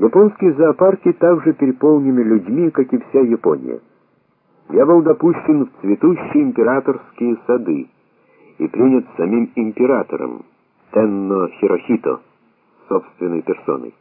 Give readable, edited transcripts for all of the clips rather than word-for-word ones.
Японские зоопарки также переполнены людьми, как и вся Япония. Я был допущен в цветущие императорские сады и принят самим императором Тенно Хирохито собственной персоной.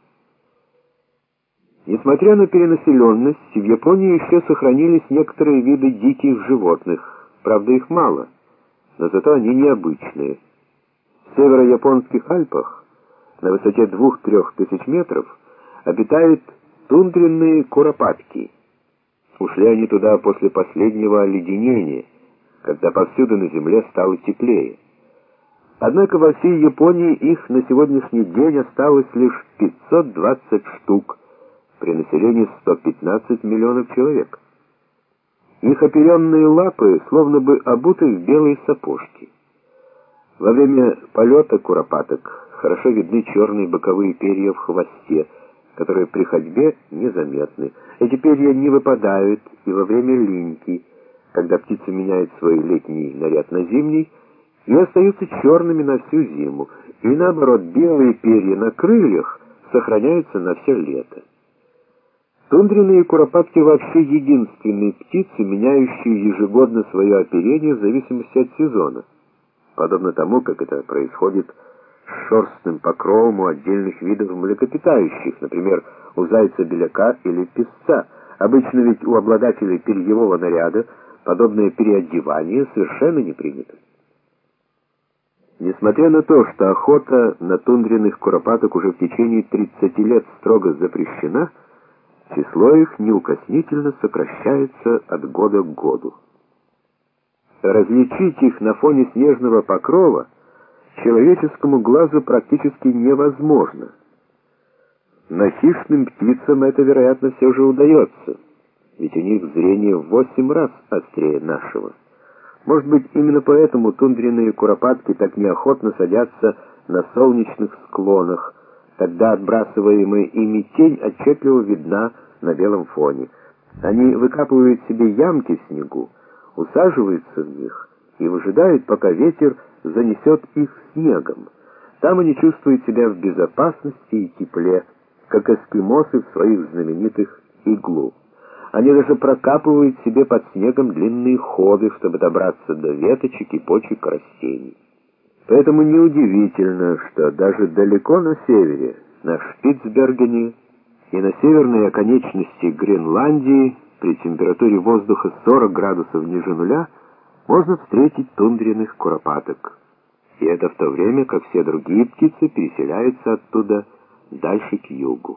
Несмотря на перенаселенность, в Японии еще сохранились некоторые виды диких животных. Правда, их мало, но зато они необычные. В северо-японских Альпах на высоте 2-3 тысяч метров обитают тундренные куропатки. Ушли они туда после последнего оледенения, когда повсюду на земле стало теплее. Однако во всей Японии их на сегодняшний день осталось лишь 520 штук, при населении 115 миллионов человек. Их оперенные лапы словно бы обуты в белые сапожки. Во время полета куропаток хорошо видны черные боковые перья в хвосте, которые при ходьбе незаметны. Эти перья не выпадают и во время линьки, когда птица меняет свой летний наряд на зимний, и остаются черными на всю зиму, и наоборот, белые перья на крыльях сохраняются на все лето. Тундренные куропатки вообще единственные птицы, меняющие ежегодно свое оперение в зависимости от сезона, подобно тому, как это происходит с шерстным покровом у отдельных видов млекопитающих, например, у зайца-беляка или песца. Обычно ведь у обладателей перьевого наряда подобное переодевание совершенно не принято. Несмотря на то, что охота на тундренных куропаток уже в течение 30 лет строго запрещена, число их неукоснительно сокращается от года к году. Различить их на фоне снежного покрова человеческому глазу практически невозможно. Но хищным птицам это, вероятно, все же удается, ведь у них зрение в 8 раз острее нашего. Может быть, именно поэтому тундренные куропатки так неохотно садятся на солнечных склонах, тогда отбрасываемая ими тень отчетливо видна на белом фоне. Они выкапывают себе ямки в снегу, усаживаются в них и выжидают, пока ветер занесет их снегом. Там они чувствуют себя в безопасности и тепле, как эскимосы в своих знаменитых иглу. Они даже прокапывают себе под снегом длинные ходы, чтобы добраться до веточек и почек растений. Поэтому неудивительно, что даже далеко на севере, на Шпицбергене и на северной оконечности Гренландии, при температуре воздуха 40 градусов ниже нуля, можно встретить тундренных куропаток. И это в то время, как все другие птицы переселяются оттуда дальше к югу.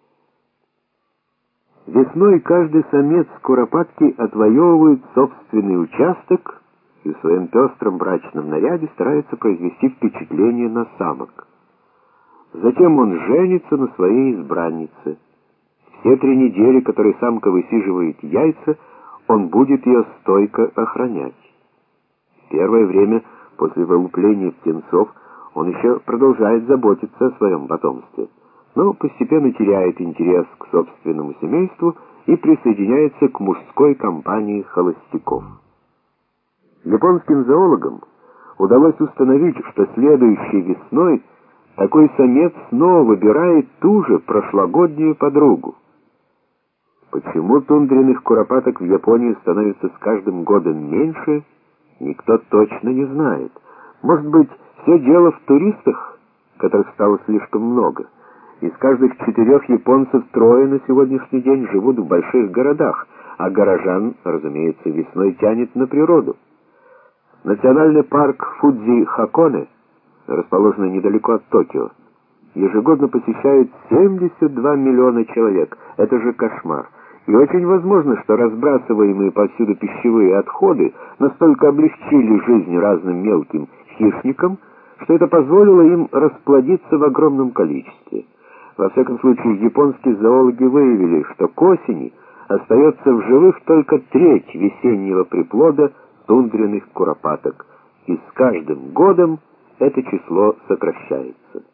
Весной каждый самец куропатки отвоевывает собственный участок и в своем пестром брачном наряде старается произвести впечатление на самок. Затем он женится на своей избраннице. Все 3 недели, которые самка высиживает яйца, он будет ее стойко охранять. Первое время после вылупления птенцов он еще продолжает заботиться о своем потомстве, но постепенно теряет интерес к собственному семейству и присоединяется к мужской компании холостяков. Японским зоологам удалось установить, что следующей весной такой самец снова выбирает ту же прошлогоднюю подругу. Почему тундренных куропаток в Японии становится с каждым годом меньше, никто точно не знает. Может быть, все дело в туристах, которых стало слишком много. Из каждых 4 японцев 3 на сегодняшний день живут в больших городах, а горожан, разумеется, весной тянет на природу. Национальный парк Фудзи-Хаконе, расположенный недалеко от Токио, ежегодно посещает 72 миллиона человек. Это же кошмар. И очень возможно, что разбрасываемые повсюду пищевые отходы настолько облегчили жизнь разным мелким хищникам, что это позволило им расплодиться в огромном количестве. Во всяком случае, японские зоологи выявили, что к осени остается в живых только 1/3 весеннего приплода тундренных куропаток, и с каждым годом это число сокращается.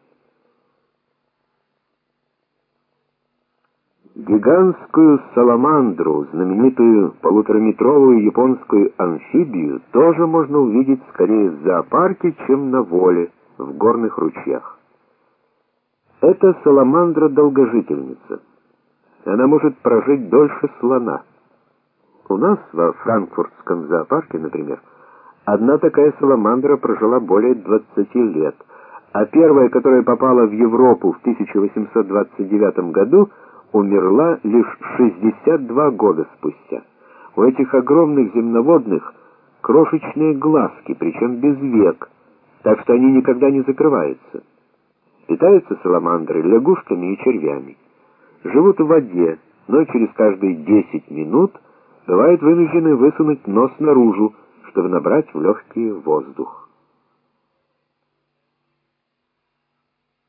Гигантскую саламандру, знаменитую 1,5-метровую японскую амфибию, тоже можно увидеть скорее в зоопарке, чем на воле, в горных ручьях. Это саламандра-долгожительница. Она может прожить дольше слона. У нас во франкфуртском зоопарке, например, одна такая саламандра прожила более 20 лет, а первая, которая попала в Европу в 1829 году, умерла лишь 62 года спустя. У этих огромных земноводных крошечные глазки, причем без век, так что они никогда не закрываются. Питаются саламандры лягушками и червями. Живут в воде, но через каждые 10 минут бывают вынуждены высунуть нос наружу, чтобы набрать в легкие воздух.